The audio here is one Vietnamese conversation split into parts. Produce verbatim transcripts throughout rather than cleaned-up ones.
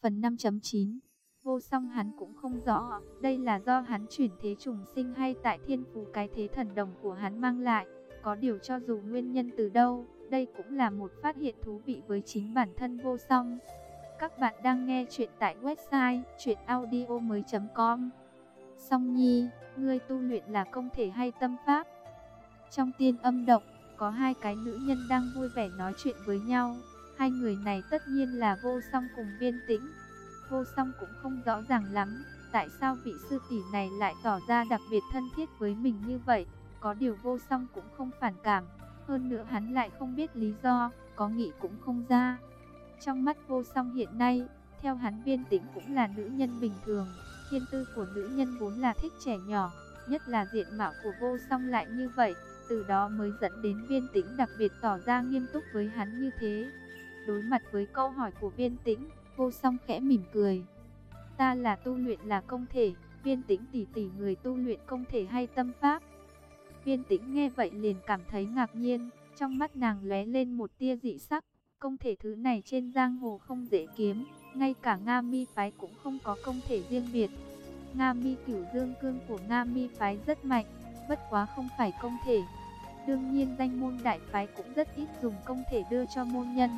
Phần năm chấm chín. Vô song hắn cũng không rõ, đây là do hắn chuyển thế trùng sinh hay tại thiên phú cái thế thần đồng của hắn mang lại. Có điều cho dù nguyên nhân từ đâu, đây cũng là một phát hiện thú vị với chính bản thân vô song. Các bạn đang nghe chuyện tại website truyện audio mới chấm com. Song Nhi, ngươi tu luyện là công thể hay tâm pháp? Trong tiên âm động, có hai cái nữ nhân đang vui vẻ nói chuyện với nhau. Hai người này tất nhiên là Vô Song cùng Viên Tĩnh. Vô Song cũng không rõ ràng lắm, tại sao vị sư tỷ này lại tỏ ra đặc biệt thân thiết với mình như vậy. Có điều Vô Song cũng không phản cảm, hơn nữa hắn lại không biết lý do, có nghĩ cũng không ra. Trong mắt Vô Song hiện nay, theo hắn Viên Tĩnh cũng là nữ nhân bình thường. Thiên tư của nữ nhân vốn là thích trẻ nhỏ, nhất là diện mạo của Vô Song lại như vậy, từ đó mới dẫn đến Viên Tĩnh đặc biệt tỏ ra nghiêm túc với hắn như thế. Đối mặt với câu hỏi của Viên Tĩnh, Vô Song khẽ mỉm cười. Ta là tu luyện là công thể, Viên Tĩnh tỷ tỷ người tu luyện công thể hay tâm pháp? Viên Tĩnh nghe vậy liền cảm thấy ngạc nhiên, trong mắt nàng lóe lên một tia dị sắc. Công thể thứ này trên giang hồ không dễ kiếm, ngay cả Nga Mi phái cũng không có công thể riêng biệt. Nga Mi Cửu Dương Cương của Nga Mi phái rất mạnh, bất quá không phải công thể. Đương nhiên danh môn đại phái cũng rất ít dùng công thể đưa cho môn nhân.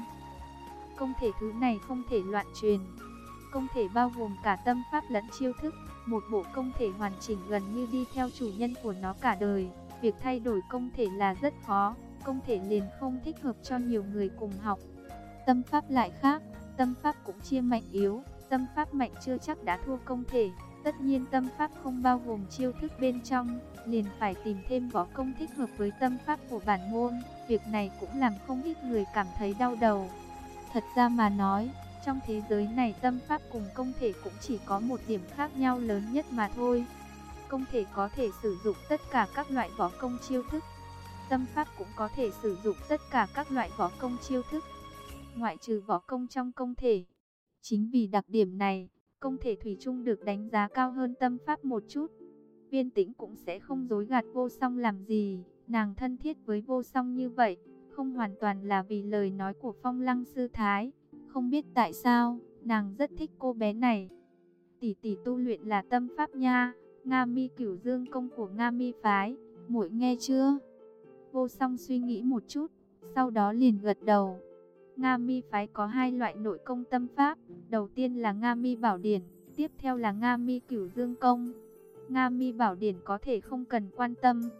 Công thể thứ này không thể loạn truyền. Công thể bao gồm cả tâm pháp lẫn chiêu thức. Một bộ công thể hoàn chỉnh gần như đi theo chủ nhân của nó cả đời. Việc thay đổi công thể là rất khó. Công thể liền không thích hợp cho nhiều người cùng học. Tâm pháp lại khác. Tâm pháp cũng chia mạnh yếu. Tâm pháp mạnh chưa chắc đã thua công thể. Tất nhiên tâm pháp không bao gồm chiêu thức bên trong, liền phải tìm thêm võ công thích hợp với tâm pháp của bản môn. Việc này cũng làm không ít người cảm thấy đau đầu. Thật ra mà nói, trong thế giới này tâm pháp cùng công thể cũng chỉ có một điểm khác nhau lớn nhất mà thôi. Công thể có thể sử dụng tất cả các loại võ công chiêu thức. Tâm pháp cũng có thể sử dụng tất cả các loại võ công chiêu thức, ngoại trừ võ công trong công thể. Chính vì đặc điểm này, công thể thủy chung được đánh giá cao hơn tâm pháp một chút. Viên Tĩnh cũng sẽ không dối gạt Vô Song làm gì, nàng thân thiết với Vô Song như vậy, không hoàn toàn là vì lời nói của Phong Lăng sư thái. Không biết tại sao, nàng rất thích cô bé này. Tỷ tỷ tu luyện là tâm pháp nha, Nga Mi Cửu Dương công của Nga Mi phái, muội nghe chưa? Vô Song suy nghĩ một chút, sau đó liền gật đầu. Nga Mi phái có hai loại nội công tâm pháp, đầu tiên là Nga Mi Bảo Điển, tiếp theo là Nga Mi Cửu Dương công. Nga Mi Bảo Điển có thể không cần quan tâm,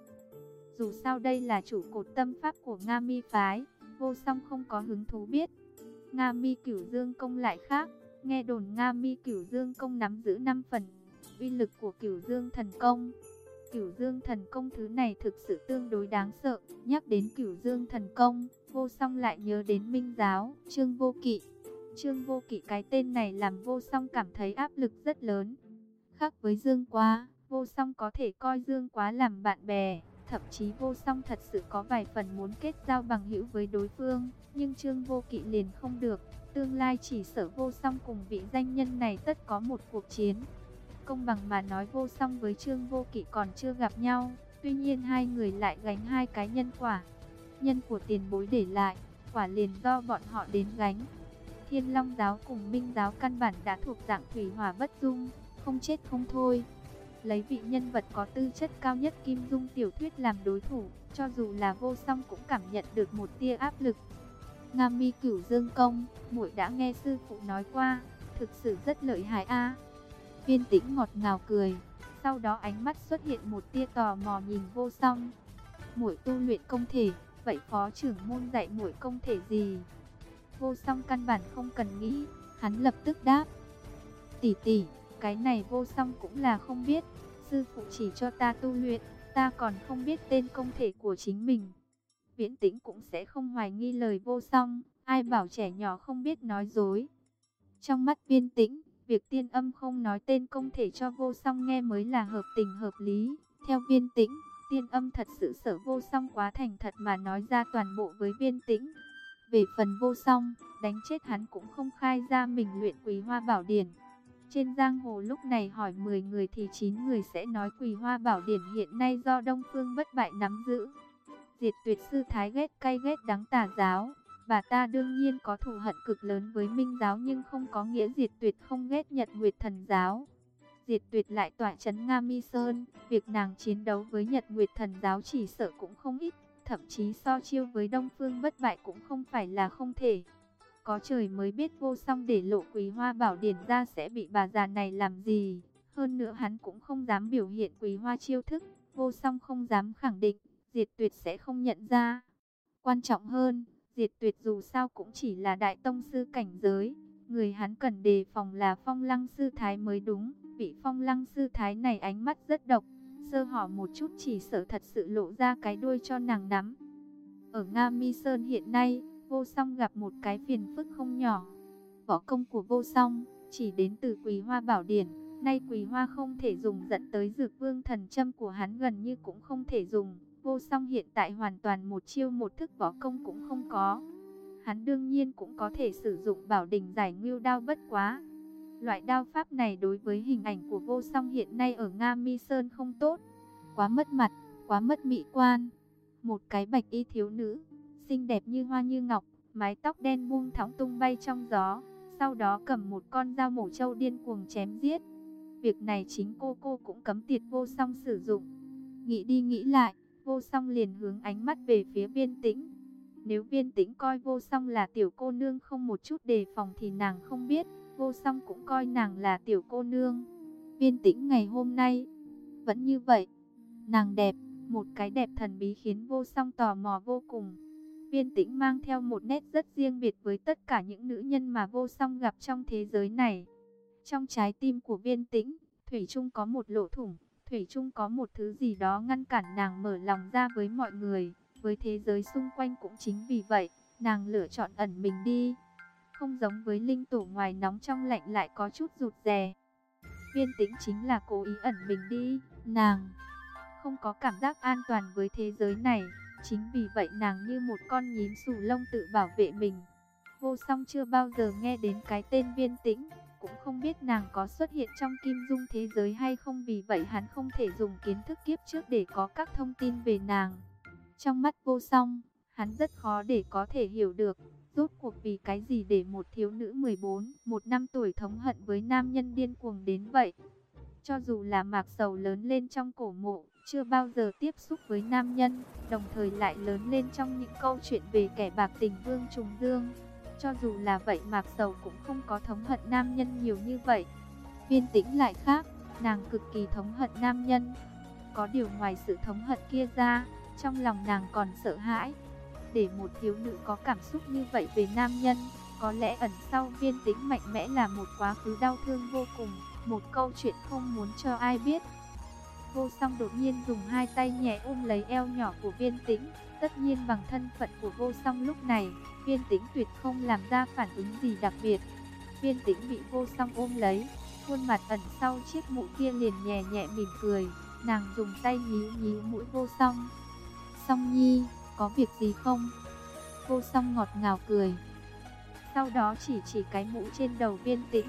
dù sao đây là trụ cột tâm pháp của Nga Mi phái. Vô Song không có hứng thú biết. Nga Mi Cửu Dương công lại khác, nghe đồn Nga Mi Cửu Dương công nắm giữ năm phần uy lực của Cửu Dương thần công. Cửu Dương thần công thứ này thực sự tương đối đáng sợ. Nhắc đến Cửu Dương thần công, Vô Song lại nhớ đến Minh giáo, Trương Vô Kỵ. Trương Vô Kỵ cái tên này làm Vô Song cảm thấy áp lực rất lớn. Khác với Dương Quá, Vô Song có thể coi Dương Quá làm bạn bè, thậm chí Vô Song thật sự có vài phần muốn kết giao bằng hữu với đối phương, nhưng Trương Vô Kỵ liền không được. Tương lai chỉ sợ Vô Song cùng vị danh nhân này tất có một cuộc chiến. Công bằng mà nói, Vô Song với Trương Vô Kỵ còn chưa gặp nhau, tuy nhiên hai người lại gánh hai cái nhân quả. Nhân của tiền bối để lại, quả liền do bọn họ đến gánh. Thiên Long giáo cùng Minh giáo căn bản đã thuộc dạng thủy hỏa bất dung, không chết không thôi. Lấy vị nhân vật có tư chất cao nhất Kim Dung tiểu thuyết làm đối thủ, cho dù là Vô Song cũng cảm nhận được một tia áp lực. Nga Mi Cửu Dương công, muội đã nghe sư phụ nói qua, thực sự rất lợi hại a. Viên Tĩnh ngọt ngào cười, sau đó ánh mắt xuất hiện một tia tò mò nhìn Vô Song. Muội tu luyện công thể, vậy phó trưởng môn dạy muội công thể gì? Vô Song căn bản không cần nghĩ, hắn lập tức đáp. Tỷ tỷ, cái này Vô Song cũng là không biết, sư phụ chỉ cho ta tu luyện, ta còn không biết tên công thể của chính mình. Viễn Tĩnh cũng sẽ không hoài nghi lời Vô Song, ai bảo trẻ nhỏ không biết nói dối. Trong mắt Viên Tĩnh, việc Tiên Âm không nói tên công thể cho Vô Song nghe mới là hợp tình hợp lý. Theo Viên Tĩnh, Tiên Âm thật sự sợ Vô Song quá thành thật mà nói ra toàn bộ với Viên Tĩnh. Về phần Vô Song, đánh chết hắn cũng không khai ra mình luyện Quỳ Hoa Bảo Điển. Trên giang hồ lúc này hỏi mười người thì chín người sẽ nói Quỳ Hoa Bảo Điển hiện nay do Đông Phương Bất Bại nắm giữ. Diệt Tuyệt sư thái ghét cay ghét đắng tà giáo, Bà ta đương nhiên có thù hận cực lớn với Minh giáo, nhưng không có nghĩa Diệt Tuyệt không ghét Nhật Nguyệt Thần giáo. Diệt Tuyệt lại tọa trấn Nga Mi Sơn, việc nàng chiến đấu với Nhật Nguyệt Thần giáo chỉ sợ cũng không ít, thậm chí so chiêu với Đông Phương Bất Bại cũng không phải là không thể. Có trời mới biết Vô Song để lộ Quý Hoa Bảo Điển ra sẽ bị bà già này làm gì. Hơn nữa hắn cũng không dám biểu hiện Quý Hoa chiêu thức, Vô Song không dám khẳng định Diệt Tuyệt sẽ không nhận ra. Quan trọng hơn, Diệt Tuyệt dù sao cũng chỉ là đại tông sư cảnh giới, người hắn cần đề phòng là Phong Lăng sư thái mới đúng. Vị Phong Lăng sư thái này ánh mắt rất độc, sơ hở một chút chỉ sợ thật sự lộ ra cái đuôi cho nàng nắm. Ở Nga Mi Sơn hiện nay, Vô Song gặp một cái phiền phức không nhỏ. Võ công của Vô Song chỉ đến từ Quý Hoa Bảo Điển, nay Quý Hoa không thể dùng, dẫn tới Dược Vương Thần Châm của hắn gần như cũng không thể dùng. Vô Song hiện tại hoàn toàn một chiêu một thức võ công cũng không có. Hắn đương nhiên cũng có thể sử dụng Bảo Đình Giải Ngưu Đao, bất quá loại đao pháp này đối với hình ảnh của Vô Song hiện nay ở Nga Mi Sơn không tốt, quá mất mặt, quá mất mỹ quan. Một cái bạch y thiếu nữ, xinh đẹp như hoa như ngọc, mái tóc đen buông thõng tung bay trong gió, sau đó cầm một con dao mổ trâu điên cuồng chém giết. Việc này chính cô cô cũng cấm tiệt Vô Song sử dụng. Nghĩ đi nghĩ lại, Vô Song liền hướng ánh mắt về phía Viên Tĩnh. Nếu Viên Tĩnh coi Vô Song là tiểu cô nương không một chút đề phòng thì nàng không biết, Vô Song cũng coi nàng là tiểu cô nương. Viên Tĩnh ngày hôm nay vẫn như vậy. Nàng đẹp, một cái đẹp thần bí khiến Vô Song tò mò vô cùng. Viên Tĩnh mang theo một nét rất riêng biệt với tất cả những nữ nhân mà Vô Song gặp trong thế giới này. Trong trái tim của Viên Tĩnh, thủy chung có một lỗ thủng, thủy chung có một thứ gì đó ngăn cản nàng mở lòng ra với mọi người, với thế giới xung quanh. Cũng chính vì vậy, nàng lựa chọn ẩn mình đi. Không giống với linh tổ ngoài nóng trong lạnh lại có chút rụt rè. Viên Tĩnh chính là cố ý ẩn mình đi, nàng không có cảm giác an toàn với thế giới này. Chính vì vậy nàng như một con nhím xù lông tự bảo vệ mình. Vô Song chưa bao giờ nghe đến cái tên Viên Tĩnh, cũng không biết nàng có xuất hiện trong Kim Dung thế giới hay không, vì vậy hắn không thể dùng kiến thức kiếp trước để có các thông tin về nàng. Trong mắt Vô Song, hắn rất khó để có thể hiểu được, rốt cuộc vì cái gì để một thiếu nữ mười bốn, một năm tuổi thống hận với nam nhân điên cuồng đến vậy. Cho dù là Mạc Sầu lớn lên trong cổ mộ, chưa bao giờ tiếp xúc với nam nhân, đồng thời lại lớn lên trong những câu chuyện về kẻ bạc tình Vương Trùng Dương. Cho dù là vậy, Mạc Sầu cũng không có thống hận nam nhân nhiều như vậy. Viên Tĩnh lại khác, nàng cực kỳ thống hận nam nhân. Có điều ngoài sự thống hận kia ra, trong lòng nàng còn sợ hãi. Để một thiếu nữ có cảm xúc như vậy về nam nhân, có lẽ ẩn sau Viên Tĩnh mạnh mẽ là một quá khứ đau thương vô cùng, một câu chuyện không muốn cho ai biết. Vô Song đột nhiên dùng hai tay nhẹ ôm lấy eo nhỏ của Viên Tĩnh. Tất nhiên bằng thân phận của Vô Song lúc này, Viên Tĩnh tuyệt không làm ra phản ứng gì đặc biệt. Viên Tĩnh bị Vô Song ôm lấy, khuôn mặt ẩn sau chiếc mũ kia liền nhẹ nhẹ mỉm cười. Nàng dùng tay nhíu nhíu mũi Vô Song. Song Nhi, có việc gì không? Vô Song ngọt ngào cười. Sau đó chỉ chỉ cái mũ trên đầu Viên Tĩnh.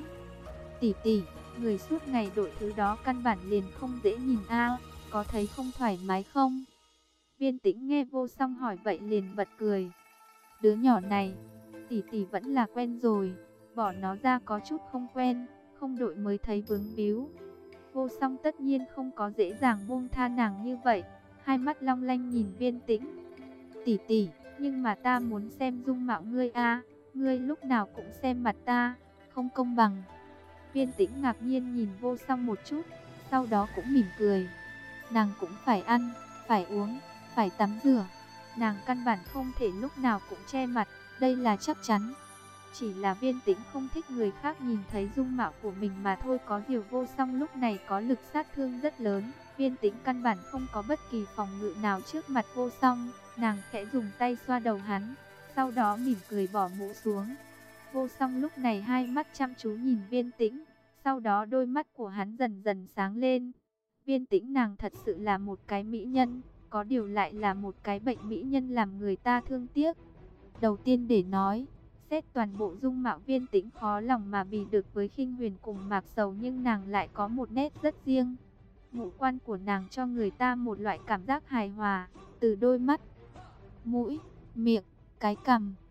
Tỷ tỷ, người suốt ngày đội thứ đó căn bản liền không dễ nhìn a, có thấy không thoải mái không? Viên Tĩnh nghe Vô Song hỏi vậy liền bật cười. Đứa nhỏ này, tỷ tỷ vẫn là quen rồi, bỏ nó ra có chút không quen, không đội mới thấy vướng víu. Vô Song tất nhiên không có dễ dàng buông tha nàng như vậy, hai mắt long lanh nhìn Viên Tĩnh. Tỷ tỷ, nhưng mà ta muốn xem dung mạo ngươi a, ngươi lúc nào cũng xem mặt ta, không công bằng. Viên Tĩnh ngạc nhiên nhìn Vô Song một chút, sau đó cũng mỉm cười. Nàng cũng phải ăn, phải uống, phải tắm rửa. Nàng căn bản không thể lúc nào cũng che mặt, đây là chắc chắn. Chỉ là Viên Tĩnh không thích người khác nhìn thấy dung mạo của mình mà thôi. Có điều Vô Song lúc này có lực sát thương rất lớn. Viên Tĩnh căn bản không có bất kỳ phòng ngự nào trước mặt Vô Song. Nàng khẽ dùng tay xoa đầu hắn, sau đó mỉm cười bỏ mũ xuống. Vô Song lúc này hai mắt chăm chú nhìn Viên Tĩnh, sau đó đôi mắt của hắn dần dần sáng lên. Viên Tĩnh nàng thật sự là một cái mỹ nhân, có điều lại là một cái bệnh mỹ nhân làm người ta thương tiếc. Đầu tiên để nói, xét toàn bộ dung mạo Viên Tĩnh khó lòng mà bì được với Khinh Huyền cùng Mạc Sầu, nhưng nàng lại có một nét rất riêng. Ngũ quan của nàng cho người ta một loại cảm giác hài hòa, từ đôi mắt, mũi, miệng, cái cằm,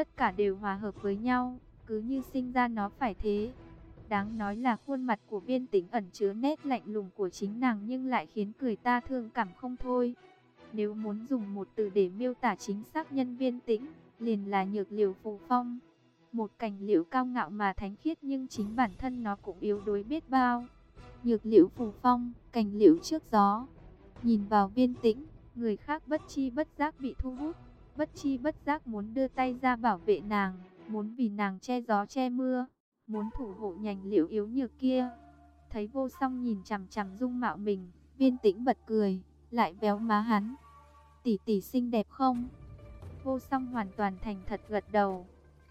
tất cả đều hòa hợp với nhau, cứ như sinh ra nó phải thế. Đáng nói là khuôn mặt của Viên Tĩnh ẩn chứa nét lạnh lùng của chính nàng nhưng lại khiến người ta thương cảm không thôi. Nếu muốn dùng một từ để miêu tả chính xác nhân Viên Tĩnh, liền là nhược liễu phù phong. Một cành liễu cao ngạo mà thánh khiết nhưng chính bản thân nó cũng yếu đuối biết bao. Nhược liễu phù phong, cành liễu trước gió. Nhìn vào Viên Tĩnh, người khác bất chi bất giác bị thu hút, bất chi bất giác muốn đưa tay ra bảo vệ nàng, muốn vì nàng che gió che mưa, muốn thủ hộ nhành liễu yếu nhược kia. Thấy Vô Song nhìn chằm chằm dung mạo mình, Viên Tĩnh bật cười, lại véo má hắn. Tỷ tỷ xinh đẹp không? Vô Song hoàn toàn thành thật gật đầu.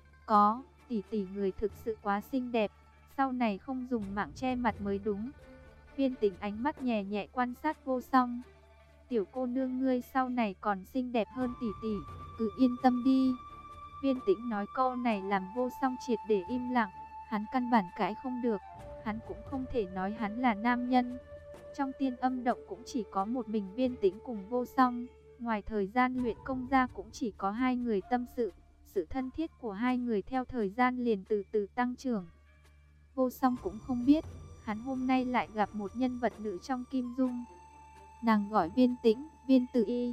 Có, tỷ tỷ người thực sự quá xinh đẹp, sau này không dùng mạng che mặt mới đúng. Viên Tĩnh ánh mắt nhẹ nhẹ quan sát Vô Song. Tiểu cô nương ngươi sau này còn xinh đẹp hơn tỷ tỷ, cứ yên tâm đi. Viên Tĩnh nói câu này làm Vô Song triệt để im lặng, hắn căn bản cãi không được, hắn cũng không thể nói hắn là nam nhân. Trong Tiên Âm Động cũng chỉ có một mình Viên Tĩnh cùng Vô Song, ngoài thời gian luyện công ra cũng chỉ có hai người tâm sự, sự thân thiết của hai người theo thời gian liền từ từ tăng trưởng. Vô Song cũng không biết, hắn hôm nay lại gặp một nhân vật nữ trong Kim Dung. Nàng gọi Viên Tĩnh, Viên Tử Y.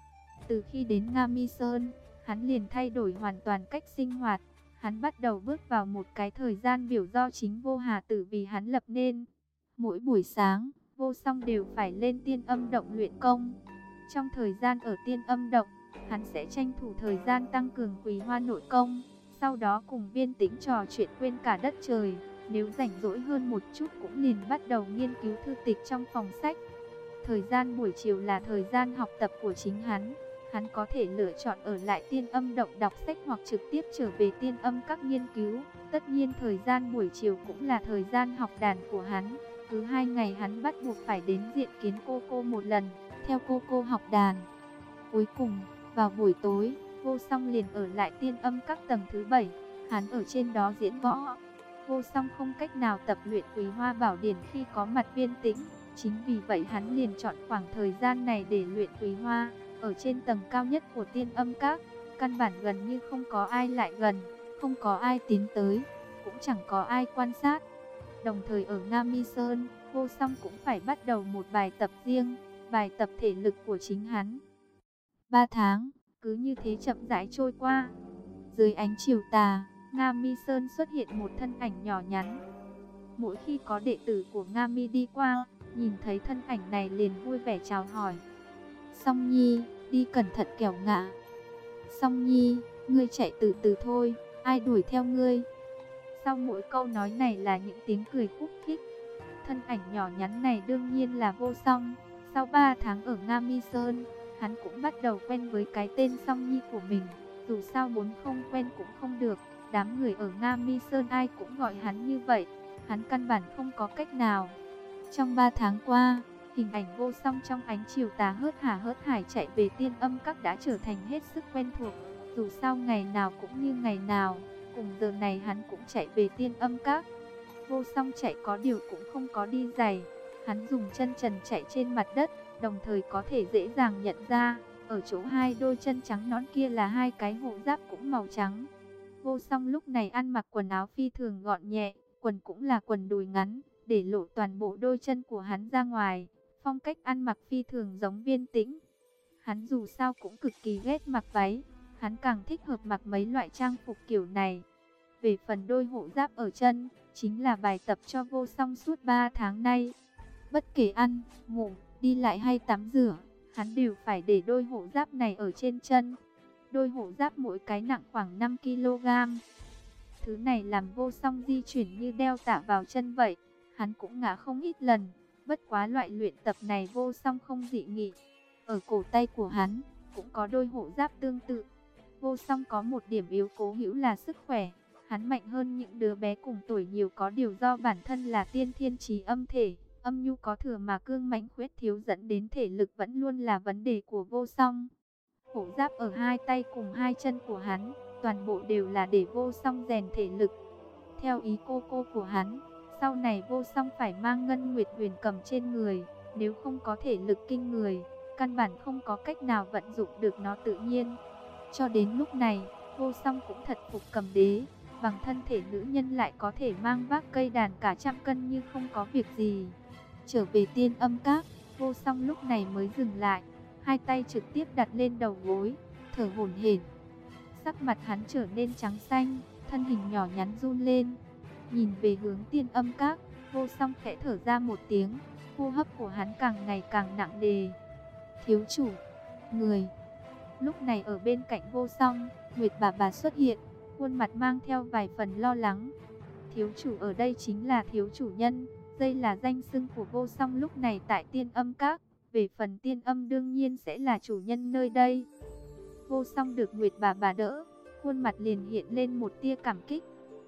Từ khi đến Nga Mi Sơn, hắn liền thay đổi hoàn toàn cách sinh hoạt. Hắn bắt đầu bước vào một cái thời gian biểu do chính Vô Hà Tử vì hắn lập nên. Mỗi buổi sáng, Vô Song đều phải lên Tiên Âm Động luyện công. Trong thời gian ở Tiên Âm Động, hắn sẽ tranh thủ thời gian tăng cường Quý Hoa nội công, sau đó cùng Viên Tĩnh trò chuyện quên cả đất trời. Nếu rảnh rỗi hơn một chút cũng liền bắt đầu nghiên cứu thư tịch trong phòng sách. Thời gian buổi chiều là thời gian học tập của chính hắn. Hắn có thể lựa chọn ở lại Tiên Âm Động đọc sách hoặc trực tiếp trở về Tiên Âm các nghiên cứu. Tất nhiên thời gian buổi chiều cũng là thời gian học đàn của hắn. Cứ hai ngày hắn bắt buộc phải đến diện kiến cô cô một lần, theo cô cô học đàn. Cuối cùng, vào buổi tối, Vô Song liền ở lại Tiên Âm các tầng thứ bảy. Hắn ở trên đó diễn võ. Vô Song không cách nào tập luyện Quý Hoa Bảo Điển khi có mặt Viên Tĩnh. Chính vì vậy hắn liền chọn khoảng thời gian này để luyện Quý Hoa. Ở trên tầng cao nhất của Tiên Âm các, căn bản gần như không có ai lại gần, không có ai tiến tới, cũng chẳng có ai quan sát. Đồng thời ở Nga Mi Sơn, Vô Song cũng phải bắt đầu một bài tập riêng, bài tập thể lực của chính hắn. Ba tháng, cứ như thế chậm rãi trôi qua. Dưới ánh chiều tà, Nga Mi Sơn xuất hiện một thân ảnh nhỏ nhắn. Mỗi khi có đệ tử của Nga Mi đi qua, nhìn thấy thân ảnh này liền vui vẻ chào hỏi. Song Nhi, đi cẩn thận kẻo ngã. Song Nhi, ngươi chạy từ từ thôi, ai đuổi theo ngươi. Sau mỗi câu nói này là những tiếng cười khúc khích. Thân ảnh nhỏ nhắn này đương nhiên là Vô Song. Sau ba tháng ở Nga Mi Sơn, hắn cũng bắt đầu quen với cái tên Song Nhi của mình. Dù sao muốn không quen cũng không được, đám người ở Nga Mi Sơn ai cũng gọi hắn như vậy, hắn căn bản không có cách nào. Trong ba tháng qua, hình ảnh Vô Song trong ánh chiều tà hớt hà hớt hải chạy về Tiên Âm các đã trở thành hết sức quen thuộc. Dù sao ngày nào cũng như ngày nào, cùng giờ này hắn cũng chạy về Tiên Âm các. Vô Song chạy có điều cũng không có đi giày, hắn dùng chân trần chạy trên mặt đất, đồng thời có thể dễ dàng nhận ra, ở chỗ hai đôi chân trắng nõn kia là hai cái hộ giáp cũng màu trắng. Vô Song lúc này ăn mặc quần áo phi thường gọn nhẹ, quần cũng là quần đùi ngắn, để lộ toàn bộ đôi chân của hắn ra ngoài. Phong cách ăn mặc phi thường giống Viên Tĩnh. Hắn dù sao cũng cực kỳ ghét mặc váy, hắn càng thích hợp mặc mấy loại trang phục kiểu này. Về phần đôi hộ giáp ở chân, chính là bài tập cho Vô Song suốt ba tháng nay. Bất kể ăn, ngủ, đi lại hay tắm rửa, hắn đều phải để đôi hộ giáp này ở trên chân. Đôi hộ giáp mỗi cái nặng khoảng năm ki lô gam. Thứ này làm Vô Song di chuyển như đeo tạ vào chân vậy. Hắn cũng ngã không ít lần. Bất quá loại luyện tập này Vô Song không dị nghị. Ở cổ tay của hắn cũng có đôi hộ giáp tương tự. Vô Song có một điểm yếu cố hữu là sức khỏe. Hắn mạnh hơn những đứa bé cùng tuổi nhiều, có điều do bản thân là tiên thiên trí âm thể, âm nhu có thừa mà cương mãnh khuyết thiếu dẫn đến thể lực vẫn luôn là vấn đề của Vô Song. Hộ giáp ở hai tay cùng hai chân của hắn, toàn bộ đều là để Vô Song rèn thể lực. Theo ý cô cô của hắn, sau này Vô Song phải mang Ngân Nguyệt Huyền Cầm trên người, nếu không có thể lực kinh người, căn bản không có cách nào vận dụng được nó tự nhiên. Cho đến lúc này, Vô Song cũng thật phục Cầm Đế, bằng thân thể nữ nhân lại có thể mang vác cây đàn cả trăm cân như không có việc gì. Trở về Tiên Âm Các, Vô Song lúc này mới dừng lại, hai tay trực tiếp đặt lên đầu gối, thở hổn hển. Sắc mặt hắn trở nên trắng xanh, thân hình nhỏ nhắn run lên. Nhìn về hướng Tiên Âm Các, Vô Song khẽ thở ra một tiếng, hô hấp của hắn càng ngày càng nặng nề. Thiếu chủ, người. Lúc này ở bên cạnh Vô Song, Nguyệt bà bà xuất hiện, khuôn mặt mang theo vài phần lo lắng. Thiếu chủ ở đây chính là thiếu chủ nhân, đây là danh xưng của Vô Song lúc này tại Tiên Âm Các. Về phần Tiên Âm đương nhiên sẽ là chủ nhân nơi đây. Vô Song được Nguyệt bà bà đỡ, khuôn mặt liền hiện lên một tia cảm kích.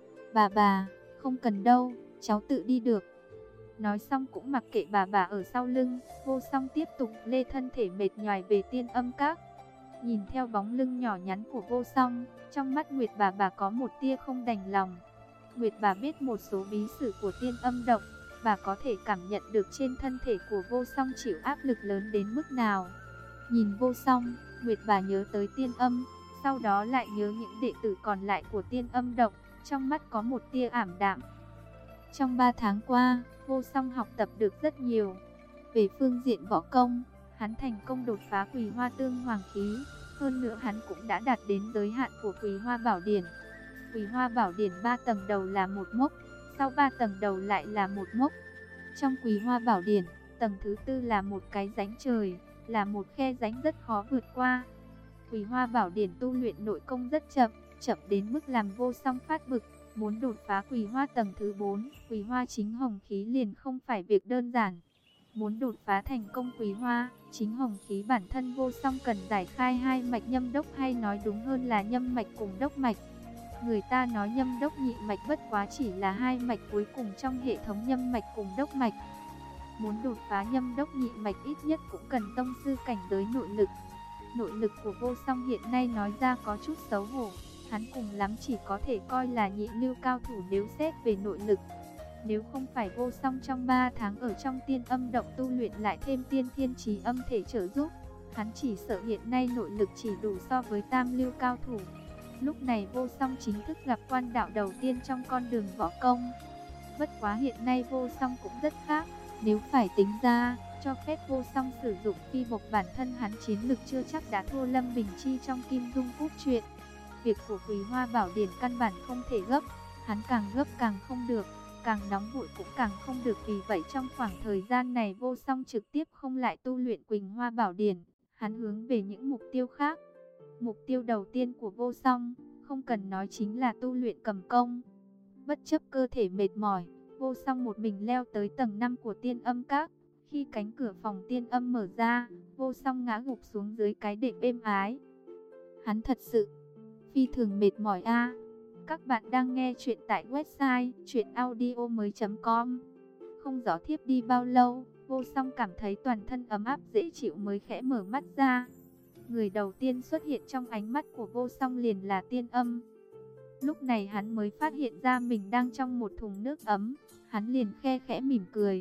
Bà bà, không cần đâu, cháu tự đi được. Nói xong cũng mặc kệ bà bà ở sau lưng, Vô Song tiếp tục lê thân thể mệt nhoài về Tiên Âm Các. Nhìn theo bóng lưng nhỏ nhắn của Vô Song, trong mắt Nguyệt bà bà có một tia không đành lòng. Nguyệt bà biết một số bí sử của Tiên Âm Động, bà có thể cảm nhận được trên thân thể của Vô Song chịu áp lực lớn đến mức nào. Nhìn Vô Song, Nguyệt bà nhớ tới Tiên Âm, sau đó lại nhớ những đệ tử còn lại của Tiên Âm Động, trong mắt có một tia ảm đạm. Trong ba tháng qua, Vô Song học tập được rất nhiều. Về phương diện võ công, hắn thành công đột phá Quỳ Hoa Tương Hoàng khí, hơn nữa hắn cũng đã đạt đến giới hạn của Quỳ Hoa Bảo Điển. Quỳ Hoa Bảo Điển ba tầng đầu là một mốc, sau ba tầng đầu lại là một mốc. Trong Quỳ Hoa Bảo Điển, tầng thứ tư là một cái rãnh trời, là một khe rãnh rất khó vượt qua. Quỳ Hoa Bảo Điển tu luyện nội công rất chậm, chậm đến mức làm Vô Song phát bực. Muốn đột phá Quỳ Hoa tầng thứ bốn, Quỳ Hoa chính hồng khí liền không phải việc đơn giản. Muốn đột phá thành công Quỳ Hoa chính hồng khí, bản thân Vô Song cần giải khai hai mạch nhâm đốc, hay nói đúng hơn là nhâm mạch cùng đốc mạch. Người ta nói nhâm đốc nhị mạch bất quá chỉ là hai mạch cuối cùng trong hệ thống nhâm mạch cùng đốc mạch. Muốn đột phá nhâm đốc nhị mạch ít nhất cũng cần tông sư cảnh giới nội lực. Nội lực của Vô Song hiện nay nói ra có chút xấu hổ. Hắn cùng lắm chỉ có thể coi là nhị lưu cao thủ nếu xét về nội lực. Nếu không phải Vô Song trong ba tháng ở trong Tiên Âm Động tu luyện lại thêm tiên thiên chí âm thể trợ giúp, hắn chỉ sợ hiện nay nội lực chỉ đủ so với tam lưu cao thủ. Lúc này Vô Song chính thức gặp quan đạo đầu tiên trong con đường võ công. Bất quá hiện nay Vô Song cũng rất khác. Nếu phải tính ra, cho phép Vô Song sử dụng phi bộc, bản thân hắn chiến lực chưa chắc đã thua Lâm Bình Chi trong Kim Dung Cốt Truyện. Việc của Quỳ Hoa Bảo Điển căn bản không thể gấp, hắn càng gấp càng không được, càng nóng vội cũng càng không được. Vì vậy trong khoảng thời gian này Vô Song trực tiếp không lại tu luyện Quỳnh Hoa Bảo Điển, hắn hướng về những mục tiêu khác. Mục tiêu đầu tiên của Vô Song, không cần nói chính là tu luyện cầm công. Bất chấp cơ thể mệt mỏi, Vô Song một mình leo tới tầng năm của Tiên Âm Các. Khi cánh cửa phòng Tiên Âm mở ra, Vô Song ngã gục xuống dưới cái đệm êm ái. Hắn thật sự phi thường mệt mỏi a. Các bạn đang nghe chuyện tại website truyện audio mới chấm com. Không rõ thiếp đi bao lâu, Vô Song cảm thấy toàn thân ấm áp dễ chịu mới khẽ mở mắt ra. Người đầu tiên xuất hiện trong ánh mắt của Vô Song liền là Tiên Âm. Lúc này hắn mới phát hiện ra mình đang trong một thùng nước ấm, hắn liền khe khẽ mỉm cười.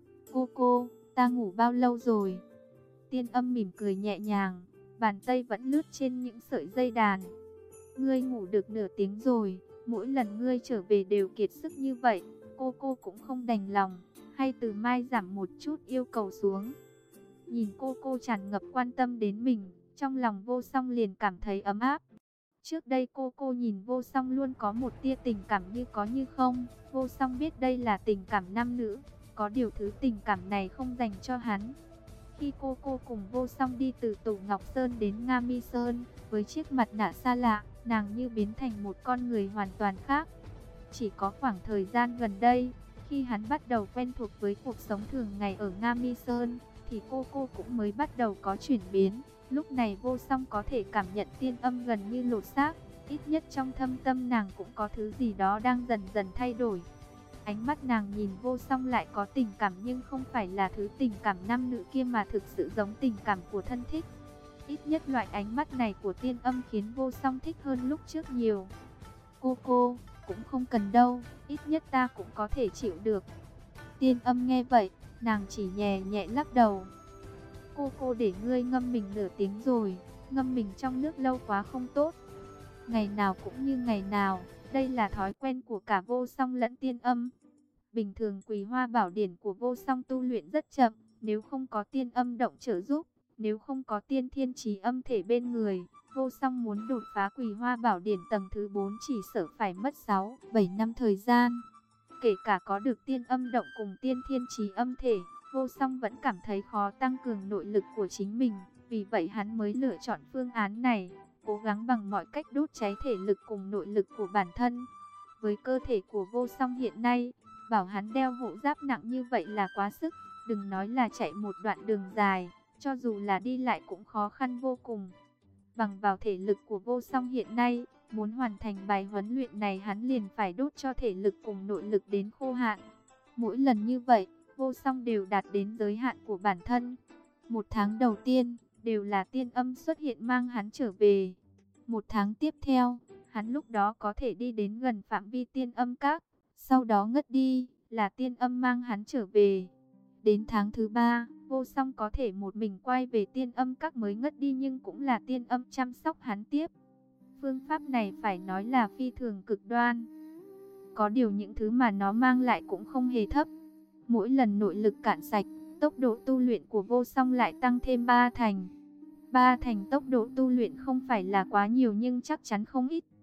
Cô cô, ta ngủ bao lâu rồi? Tiên Âm mỉm cười nhẹ nhàng, bàn tay vẫn lướt trên những sợi dây đàn. Ngươi ngủ được nửa tiếng rồi, mỗi lần ngươi trở về đều kiệt sức như vậy, cô cô cũng không đành lòng, hay từ mai giảm một chút yêu cầu xuống. Nhìn cô cô tràn ngập quan tâm đến mình, trong lòng Vô Song liền cảm thấy ấm áp. Trước đây cô cô nhìn Vô Song luôn có một tia tình cảm như có như không, Vô Song biết đây là tình cảm nam nữ, có điều thứ tình cảm này không dành cho hắn. Khi cô cô cùng Vô Song đi từ Tụ Ngọc Sơn đến Nga Mi Sơn, với chiếc mặt nạ xa lạ, nàng như biến thành một con người hoàn toàn khác. Chỉ có khoảng thời gian gần đây, khi hắn bắt đầu quen thuộc với cuộc sống thường ngày ở Nga Mi Sơn, thì cô cô cũng mới bắt đầu có chuyển biến. Lúc này Vô Song có thể cảm nhận Tiên Âm gần như lột xác, ít nhất trong thâm tâm nàng cũng có thứ gì đó đang dần dần thay đổi. Ánh mắt nàng nhìn Vô Song lại có tình cảm, nhưng không phải là thứ tình cảm nam nữ kia mà thực sự giống tình cảm của thân thích. Ít nhất loại ánh mắt này của Tiên Âm khiến Vô Song thích hơn lúc trước nhiều. Cô cô, cũng không cần đâu, ít nhất ta cũng có thể chịu được. Tiên Âm nghe vậy, nàng chỉ nhẹ nhẹ lắc đầu. Cô cô để ngươi ngâm mình nửa tiếng rồi, ngâm mình trong nước lâu quá không tốt. ngày nào cũng như ngày nào. Đây là thói quen của cả Vô Song lẫn Tiên Âm. Bình thường Quỳ Hoa Bảo Điển của Vô Song tu luyện rất chậm, nếu không có Tiên Âm động trợ giúp, nếu không có Tiên Thiên Chí Âm thể bên người, Vô Song muốn đột phá Quỳ Hoa Bảo Điển tầng thứ bốn chỉ sợ phải mất sáu, bảy năm thời gian. Kể cả có được Tiên Âm động cùng Tiên Thiên Chí Âm thể, Vô Song vẫn cảm thấy khó tăng cường nội lực của chính mình, vì vậy hắn mới lựa chọn phương án này, cố gắng bằng mọi cách đốt cháy thể lực cùng nội lực của bản thân. Với cơ thể của Vô Song hiện nay, bảo hắn đeo hộ giáp nặng như vậy là quá sức, đừng nói là chạy một đoạn đường dài, cho dù là đi lại cũng khó khăn vô cùng. Bằng vào thể lực của Vô Song hiện nay, muốn hoàn thành bài huấn luyện này hắn liền phải đốt cho thể lực cùng nội lực đến khô hạn. Mỗi lần như vậy, Vô Song đều đạt đến giới hạn của bản thân. Một tháng đầu tiên, đều là Tiên Âm xuất hiện mang hắn trở về. Một tháng tiếp theo, hắn lúc đó có thể đi đến gần phạm vi Tiên Âm các, sau đó ngất đi, là Tiên Âm mang hắn trở về. Đến tháng thứ ba, Vô Song có thể một mình quay về Tiên Âm các mới ngất đi, nhưng cũng là Tiên Âm chăm sóc hắn tiếp. Phương pháp này phải nói là phi thường cực đoan. Có điều những thứ mà nó mang lại cũng không hề thấp. Mỗi lần nội lực cạn sạch, tốc độ tu luyện của Vô Song lại tăng thêm ba thành. Ba thành tốc độ tu luyện không phải là quá nhiều nhưng chắc chắn không ít.